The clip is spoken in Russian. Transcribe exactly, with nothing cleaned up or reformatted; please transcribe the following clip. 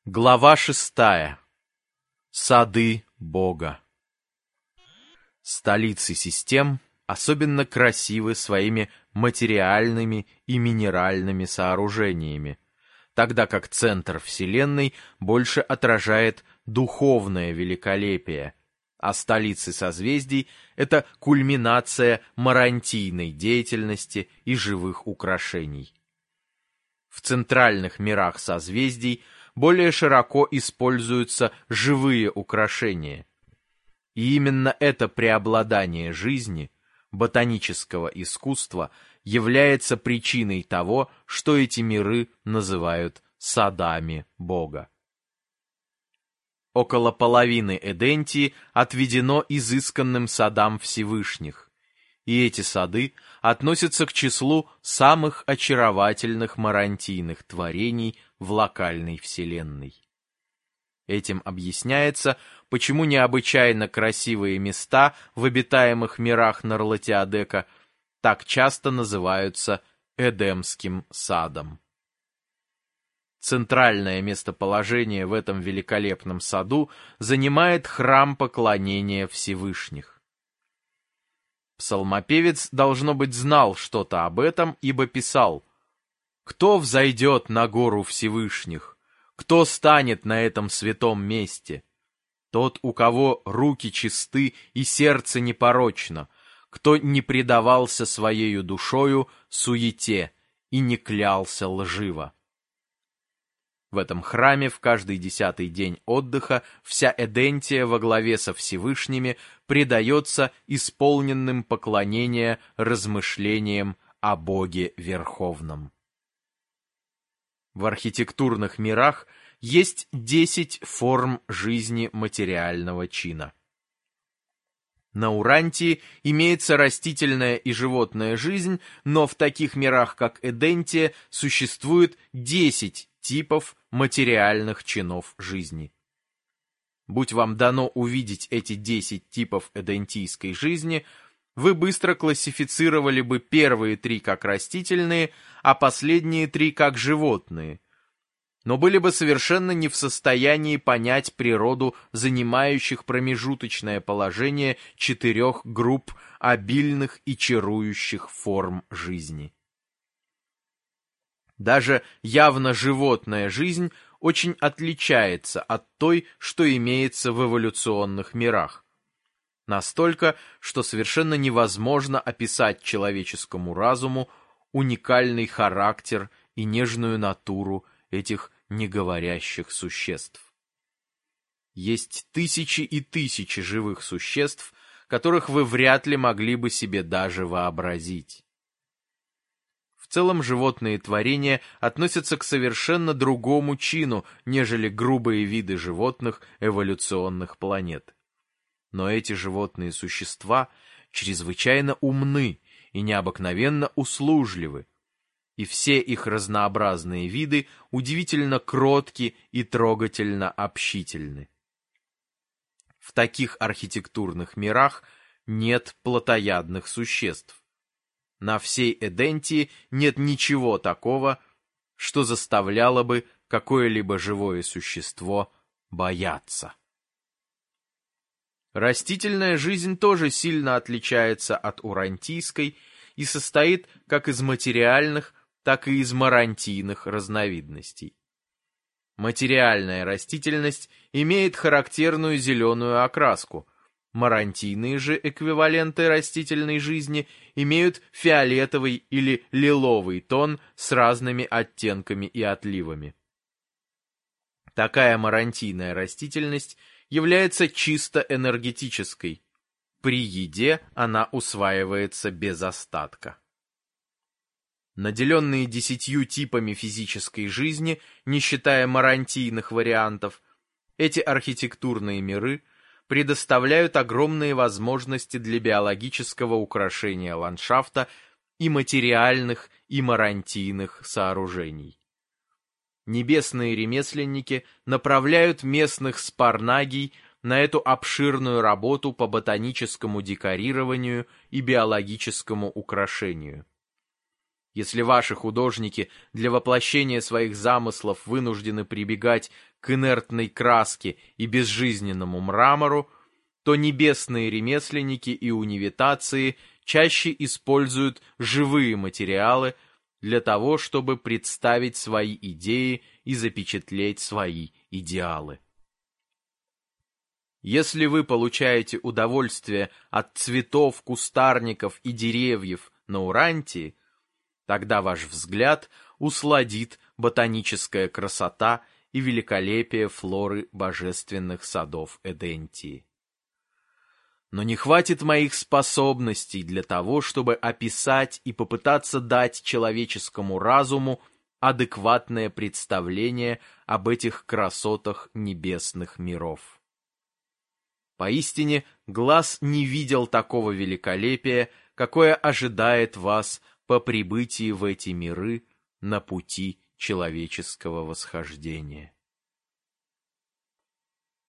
Глава шестая. Сады Бога. Столицы систем особенно красивы своими материальными и минеральными сооружениями, тогда как центр Вселенной больше отражает духовное великолепие, а столицы созвездий — это кульминация марантийной деятельности и живых украшений. В центральных мирах созвездий более широко используются живые украшения. И именно это преобладание жизни, ботанического искусства, является причиной того, что эти миры называют садами Бога. Около половины Эдентии отведено изысканным садам Всевышних, и эти сады относятся к числу самых очаровательных марантийных творений в локальной вселенной. Этим объясняется, почему необычайно красивые места в обитаемых мирах Нарлатиодека так часто называются Эдемским садом. Центральное местоположение в этом великолепном саду занимает храм поклонения Всевышних. Псалмопевец, должно быть, знал что-то об этом, ибо писал: «Кто взойдет на гору Всевышних? Кто станет на этом святом месте? Тот, у кого руки чисты и сердце непорочно, кто не предавался своею душою суете и не клялся лживо». В этом храме в каждый десятый день отдыха вся Эдентия во главе со Всевышними предается исполненным поклонения размышлениям о Боге Верховном. В архитектурных мирах есть десять форм жизни материального чина. На Урантии имеется растительная и животная жизнь, но в таких мирах, как Эдентия, существует десять типов материальных чинов жизни. Будь вам дано увидеть эти десять типов эдентийской жизни, вы быстро классифицировали бы первые три как растительные, а последние три как животные, но были бы совершенно не в состоянии понять природу занимающих промежуточное положение четырех групп обильных и чарующих форм жизни. Даже явно животная жизнь очень отличается от той, что имеется в эволюционных мирах. Настолько, что совершенно невозможно описать человеческому разуму уникальный характер и нежную натуру этих неговорящих существ. Есть тысячи и тысячи живых существ, которых вы вряд ли могли бы себе даже вообразить. В целом животные творения относятся к совершенно другому чину, нежели грубые виды животных эволюционных планет. Но эти животные существа чрезвычайно умны и необыкновенно услужливы, и все их разнообразные виды удивительно кротки и трогательно общительны. В таких архитектурных мирах нет плотоядных существ. На всей Эдентии нет ничего такого, что заставляло бы какое-либо живое существо бояться. Растительная жизнь тоже сильно отличается от урантийской и состоит как из материальных, так и из марантийных разновидностей. Материальная растительность имеет характерную зеленую окраску, марантийные же эквиваленты растительной жизни имеют фиолетовый или лиловый тон с разными оттенками и отливами. Такая марантийная растительность является чисто энергетической. При еде она усваивается без остатка. Наделенные десятью типами физической жизни, не считая марантийных вариантов, эти архитектурные миры предоставляют огромные возможности для биологического украшения ландшафта и материальных, и марантийных сооружений. Небесные ремесленники направляют местных спарнагий на эту обширную работу по ботаническому декорированию и биологическому украшению. Если ваши художники для воплощения своих замыслов вынуждены прибегать к инертной краске и безжизненному мрамору, то небесные ремесленники и унивитации чаще используют живые материалы для того, чтобы представить свои идеи и запечатлеть свои идеалы. Если вы получаете удовольствие от цветов, кустарников и деревьев на Урантии, тогда ваш взгляд усладит ботаническая красота и великолепие флоры божественных садов Эдентии. Но не хватит моих способностей для того, чтобы описать и попытаться дать человеческому разуму адекватное представление об этих красотах небесных миров. Поистине, глаз не видел такого великолепия, какое ожидает вас по прибытии в эти миры на пути человеческого восхождения.